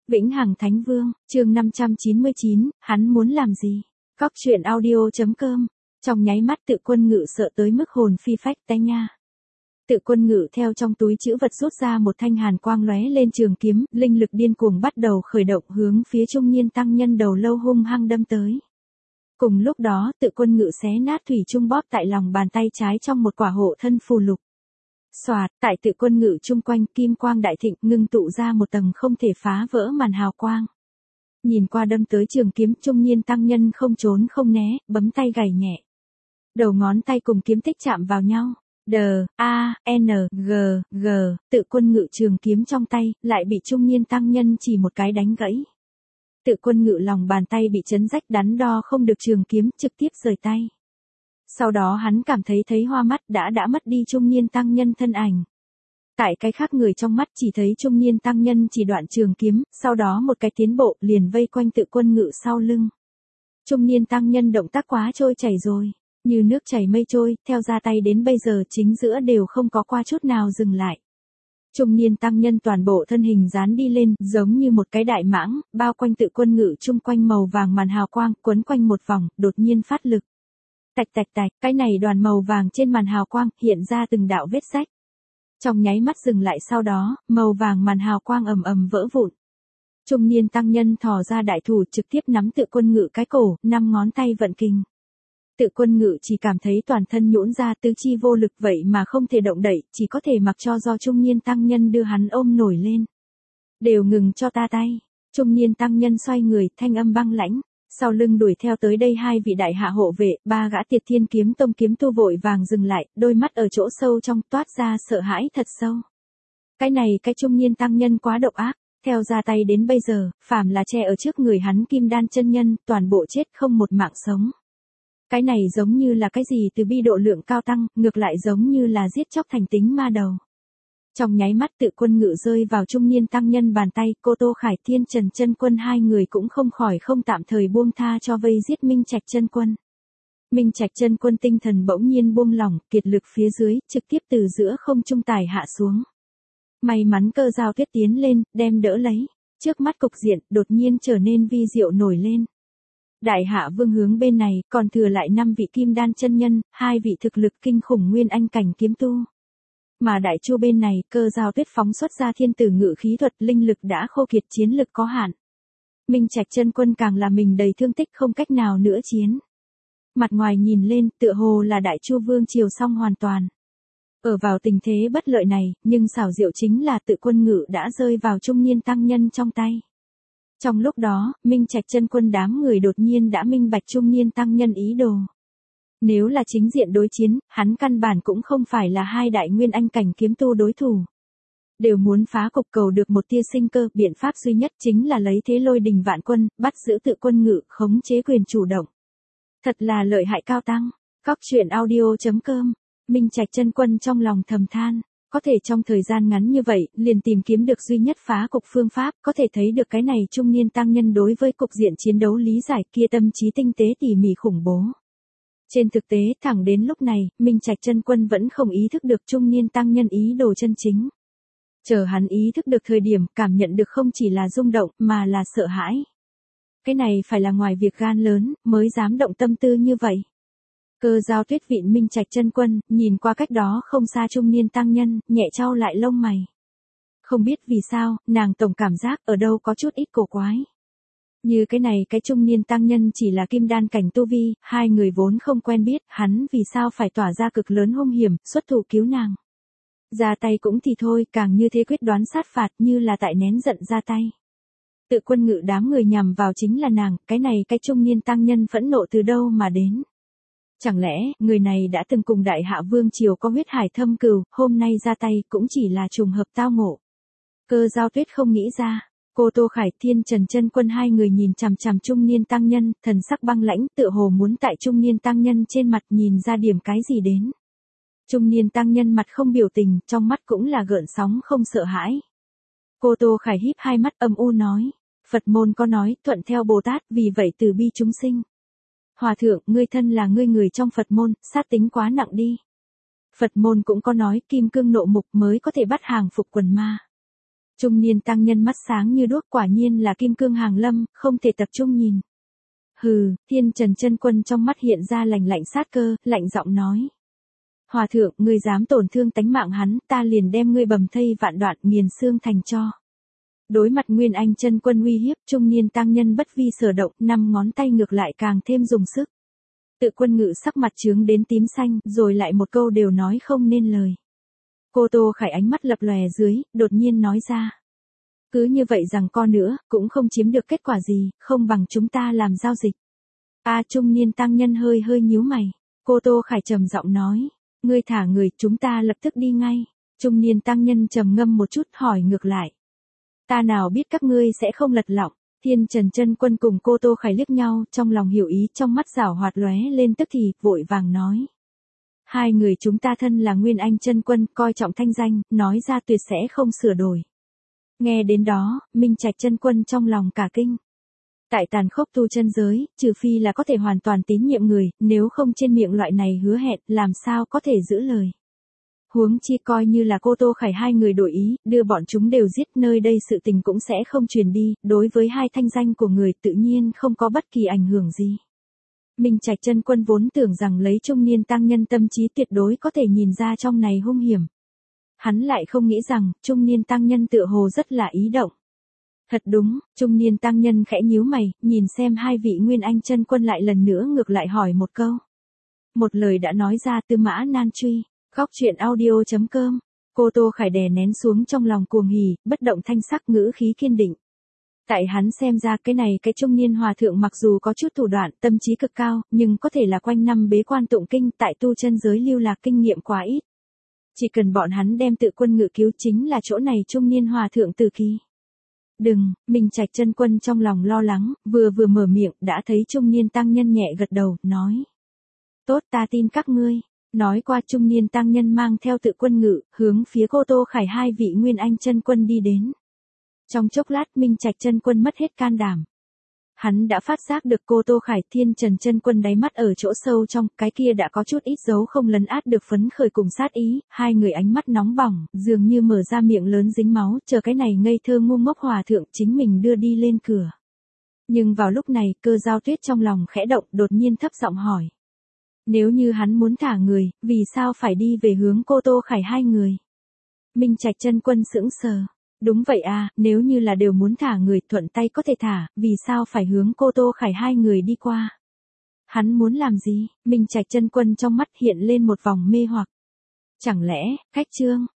Vĩnh Hằng Thánh Vương, chương 599, hắn muốn làm gì? Góc truyện audio.com. Trong nháy mắt Tự Quân Ngự sợ tới mức hồn phi phách tán nha. Tự Quân Ngự theo trong túi trữ vật rút ra một thanh hàn quang lóe lên trường kiếm, linh lực điên cuồng bắt đầu khởi động hướng phía trung niên tăng nhân đầu lâu hung hăng đâm tới. Cùng lúc đó, Tự Quân Ngự xé nát thủy chung bóp tại lòng bàn tay trái trong một quả hộ thân phù lục. Xoạt, tại Tự Quân Ngự chung quanh kim quang đại thịnh ngưng tụ ra một tầng không thể phá vỡ màn hào quang. Nhìn qua đâm tới trường kiếm, trung niên tăng nhân không trốn không né, bấm tay gảy nhẹ. Đầu ngón tay cùng kiếm tích chạm vào nhau. D-A-N-G-G, Tự Quân Ngự trường kiếm trong tay, lại bị trung niên tăng nhân chỉ một cái đánh gãy. Tự Quân Ngự lòng bàn tay bị chấn rách, đắn đo không được trường kiếm, trực tiếp rời tay. Sau đó hắn cảm thấy hoa mắt, đã mất đi trung niên tăng nhân thân ảnh. Tại cái khác người trong mắt chỉ thấy trung niên tăng nhân chỉ đoạn trường kiếm, sau đó một cái tiến bộ liền vây quanh Tự Quân Ngự sau lưng. Trung niên tăng nhân động tác quá trôi chảy rồi, như nước chảy mây trôi, theo ra tay đến bây giờ chính giữa đều không có qua chút nào dừng lại. Trung niên tăng nhân toàn bộ thân hình dán đi lên, giống như một cái đại mãng, bao quanh Tự Quân Ngự chung quanh màu vàng màn hào quang, quấn quanh một vòng, đột nhiên phát lực. Tạch tạch tạch, cái này đoàn màu vàng trên màn hào quang hiện ra từng đạo vết rách. Trong nháy mắt dừng lại, sau đó, màu vàng màn hào quang ầm ầm vỡ vụn. Trung niên tăng nhân thò ra đại thủ trực tiếp nắm Tự Quân Ngự cái cổ, 5 ngón tay vận kình. Tự Quân Ngự chỉ cảm thấy toàn thân nhũn ra, tứ chi vô lực vậy mà không thể động đậy, chỉ có thể mặc cho do trung niên tăng nhân đưa hắn ôm nổi lên. Đều ngừng cho ta tay. Trung niên tăng nhân xoay người, thanh âm băng lãnh. Sau lưng đuổi theo tới đây hai vị đại hạ hộ vệ, 3 gã Tiệt Thiên Kiếm Tông kiếm tu vội vàng dừng lại, đôi mắt ở chỗ sâu trong toát ra sợ hãi thật sâu. Cái trung niên tăng nhân quá độc ác, theo ra tay đến bây giờ, phàm là che ở trước người hắn kim đan chân nhân, toàn bộ chết không một mạng sống. Cái này giống như là cái gì từ bi độ lượng cao tăng, ngược lại giống như là giết chóc thành tính ma đầu. Trong nháy mắt Tự Quân Ngự rơi vào trung niên tăng nhân bàn tay, cô Tô Khải Thiên Trần Chân Quân hai người cũng không khỏi không tạm thời buông tha cho vây giết Minh Trạch Chân Quân. Minh Trạch Chân Quân tinh thần bỗng nhiên buông lỏng, kiệt lực phía dưới, trực tiếp từ giữa không trung tài hạ xuống. May mắn Cơ Giao Tuyết tiến lên, đem đỡ lấy. Trước mắt cục diện đột nhiên trở nên vi diệu nổi lên. Đại Hạ Vương hướng bên này, còn thừa lại 5 vị kim đan chân nhân, 2 vị thực lực kinh khủng nguyên anh cảnh kiếm tu. Mà Đại Chu bên này, Cơ Giao Tuyết phóng xuất ra thiên tử ngự khí thuật, linh lực đã khô kiệt, chiến lực có hạn. Minh Trạch Chân Quân càng là mình đầy thương tích, không cách nào nữa chiến. Mặt ngoài nhìn lên, tựa hồ là Đại Chu Vương triều xong hoàn toàn. Ở vào tình thế bất lợi này, nhưng xảo diệu chính là Tự Quân Ngự đã rơi vào trung niên tăng nhân trong tay. Trong lúc đó, Minh Trạch Chân Quân đám người đột nhiên đã minh bạch trung niên tăng nhân ý đồ. Nếu là chính diện đối chiến, hắn căn bản cũng không phải là hai đại nguyên anh cảnh kiếm tu đối thủ. Đều muốn phá cục cầu được một tia sinh cơ, biện pháp duy nhất chính là lấy thế lôi đình vạn quân, bắt giữ Tự Quân Ngự, khống chế quyền chủ động. Thật là lợi hại cao tăng. Góc truyện audio.com. Minh Trạch Chân Quân trong lòng thầm than. Có thể trong thời gian ngắn như vậy, liền tìm kiếm được duy nhất phá cục phương pháp, có thể thấy được cái này trung niên tăng nhân đối với cục diện chiến đấu lý giải kia tâm trí tinh tế tỉ mỉ khủng bố. Trên thực tế, thẳng đến lúc này, Minh Trạch Chân Quân vẫn không ý thức được trung niên tăng nhân ý đồ chân chính. Chờ hắn ý thức được thời điểm, cảm nhận được không chỉ là rung động, mà là sợ hãi. Cái này phải là ngoài việc gan lớn, mới dám động tâm tư như vậy. Cơ Giao Tuyết vịn Minh Trạch Chân Quân, nhìn qua cách đó không xa trung niên tăng nhân, nhẹ chau lại lông mày. Không biết vì sao, nàng tổng cảm giác ở đâu có chút ít cổ quái. Như cái trung niên tăng nhân chỉ là kim đan cảnh tu vi, hai người vốn không quen biết, hắn vì sao phải tỏa ra cực lớn hung hiểm, xuất thủ cứu nàng. Ra tay cũng thì thôi, càng như thế quyết đoán sát phạt, như là tại nén giận ra tay. Tự Quân Ngự đám người nhằm vào chính là nàng, cái trung niên tăng nhân phẫn nộ từ đâu mà đến. Chẳng lẽ, người này đã từng cùng Đại Hạ Vương triều có huyết hải thâm cừu, hôm nay ra tay cũng chỉ là trùng hợp tao ngộ. Cơ Giao Tuyết không nghĩ ra. Cô Tô Khải Thiên Trần Chân Quân hai người nhìn chằm chằm trung niên tăng nhân, thần sắc băng lãnh, tựa hồ muốn tại trung niên tăng nhân trên mặt nhìn ra điểm cái gì đến. Trung niên tăng nhân mặt không biểu tình, trong mắt cũng là gợn sóng không sợ hãi. Cô Tô Khải híp hai mắt âm u nói, Phật môn có nói, thuận theo Bồ Tát, vì vậy từ bi chúng sinh. Hòa thượng, ngươi thân là ngươi người trong Phật môn, sát tính quá nặng đi. Phật môn cũng có nói, kim cương nộ mục mới có thể bắt hàng phục quần ma. Trung niên tăng nhân mắt sáng như đuốc, quả nhiên là kim cương hàng lâm, không thể tập trung nhìn. Hừ, Thiên Trần Chân Quân trong mắt hiện ra lạnh lạnh sát cơ, lạnh giọng nói. Hòa thượng, ngươi dám tổn thương tánh mạng hắn, ta liền đem ngươi bầm thây vạn đoạn, nghiền xương thành tro. Đối mặt Nguyên Anh Chân Quân uy hiếp, trung niên tăng nhân bất vi sở động, 5 ngón tay ngược lại càng thêm dùng sức. Tự Quân Ngự sắc mặt chướng đến tím xanh, rồi lại một câu đều nói không nên lời. Cô Tô Khải ánh mắt lập lòe dưới, đột nhiên nói ra. Cứ như vậy rằng co nữa, cũng không chiếm được kết quả gì, không bằng chúng ta làm giao dịch. Trung niên tăng nhân hơi hơi nhíu mày. Cô Tô Khải trầm giọng nói. Ngươi thả người, chúng ta lập tức đi ngay. Trung niên tăng nhân trầm ngâm một chút, hỏi ngược lại. Ta nào biết các ngươi sẽ không lật lọng. Thiên Trần Chân Quân cùng cô Tô Khải liếc nhau, trong lòng hiểu ý, trong mắt giảo hoạt lóe lên tức thì, vội vàng nói. Hai người chúng ta thân là Nguyên Anh Chân Quân, coi trọng thanh danh, nói ra tuyệt sẽ không sửa đổi. Nghe đến đó, Minh Trạch Chân Quân trong lòng cả kinh. Tại tàn khốc tu chân giới, trừ phi là có thể hoàn toàn tín nhiệm người, nếu không trên miệng loại này hứa hẹn, làm sao có thể giữ lời. Huống chi coi như là cô Tô Khải hai người đổi ý, đưa bọn chúng đều giết, nơi đây sự tình cũng sẽ không truyền đi, đối với hai thanh danh của người tự nhiên không có bất kỳ ảnh hưởng gì. Minh Trạch Chân Quân vốn tưởng rằng lấy trung niên tăng nhân tâm trí tuyệt đối có thể nhìn ra trong này hung hiểm. Hắn lại không nghĩ rằng, trung niên tăng nhân tựa hồ rất là ý động. Thật đúng, trung niên tăng nhân khẽ nhíu mày, nhìn xem hai vị Nguyên Anh Chân Quân lại lần nữa ngược lại hỏi một câu. Một lời đã nói ra, Tư Mã Nan truy, góc truyện audio.com. Cô Tô Khải đè nén xuống trong lòng cuồng hỉ, bất động thanh sắc, ngữ khí kiên định. Tại hắn xem ra cái trung niên hòa thượng mặc dù có chút thủ đoạn, tâm trí cực cao, nhưng có thể là quanh năm bế quan tụng kinh, tại tu chân giới lưu lạc kinh nghiệm quá ít. Chỉ cần bọn hắn đem Tự Quân Ngự cứu chính là chỗ này trung niên hòa thượng tử kỳ. Đừng, Minh Trạch Chân Quân trong lòng lo lắng, vừa mở miệng, đã thấy trung niên tăng nhân nhẹ gật đầu, nói. Tốt, ta tin các ngươi. Nói qua trung niên tăng nhân mang theo Tự Quân Ngự, hướng phía cô Tô Khải hai vị Nguyên Anh Chân Quân đi đến. Trong chốc lát Minh Trạch Chân Quân mất hết can đảm. Hắn đã phát giác được cô Tô Khải, Thiên Trần Chân Quân đáy mắt ở chỗ sâu trong, cái kia đã có chút ít dấu không lấn át được phấn khởi cùng sát ý, hai người ánh mắt nóng bỏng, dường như mở ra miệng lớn dính máu, chờ cái này ngây thơ ngu ngốc hòa thượng chính mình đưa đi lên cửa. Nhưng vào lúc này, Cơ Giao Tuyết trong lòng khẽ động, đột nhiên thấp giọng hỏi. Nếu như hắn muốn thả người, vì sao phải đi về hướng cô Tô Khải hai người? Minh Trạch Chân Quân sững sờ. Đúng vậy nếu như là đều muốn thả người, thuận tay có thể thả, vì sao phải hướng cô Tô Khải hai người đi qua? Hắn muốn làm gì? Minh Trạch Chân Quân trong mắt hiện lên một vòng mê hoặc. Chẳng lẽ, khách trương,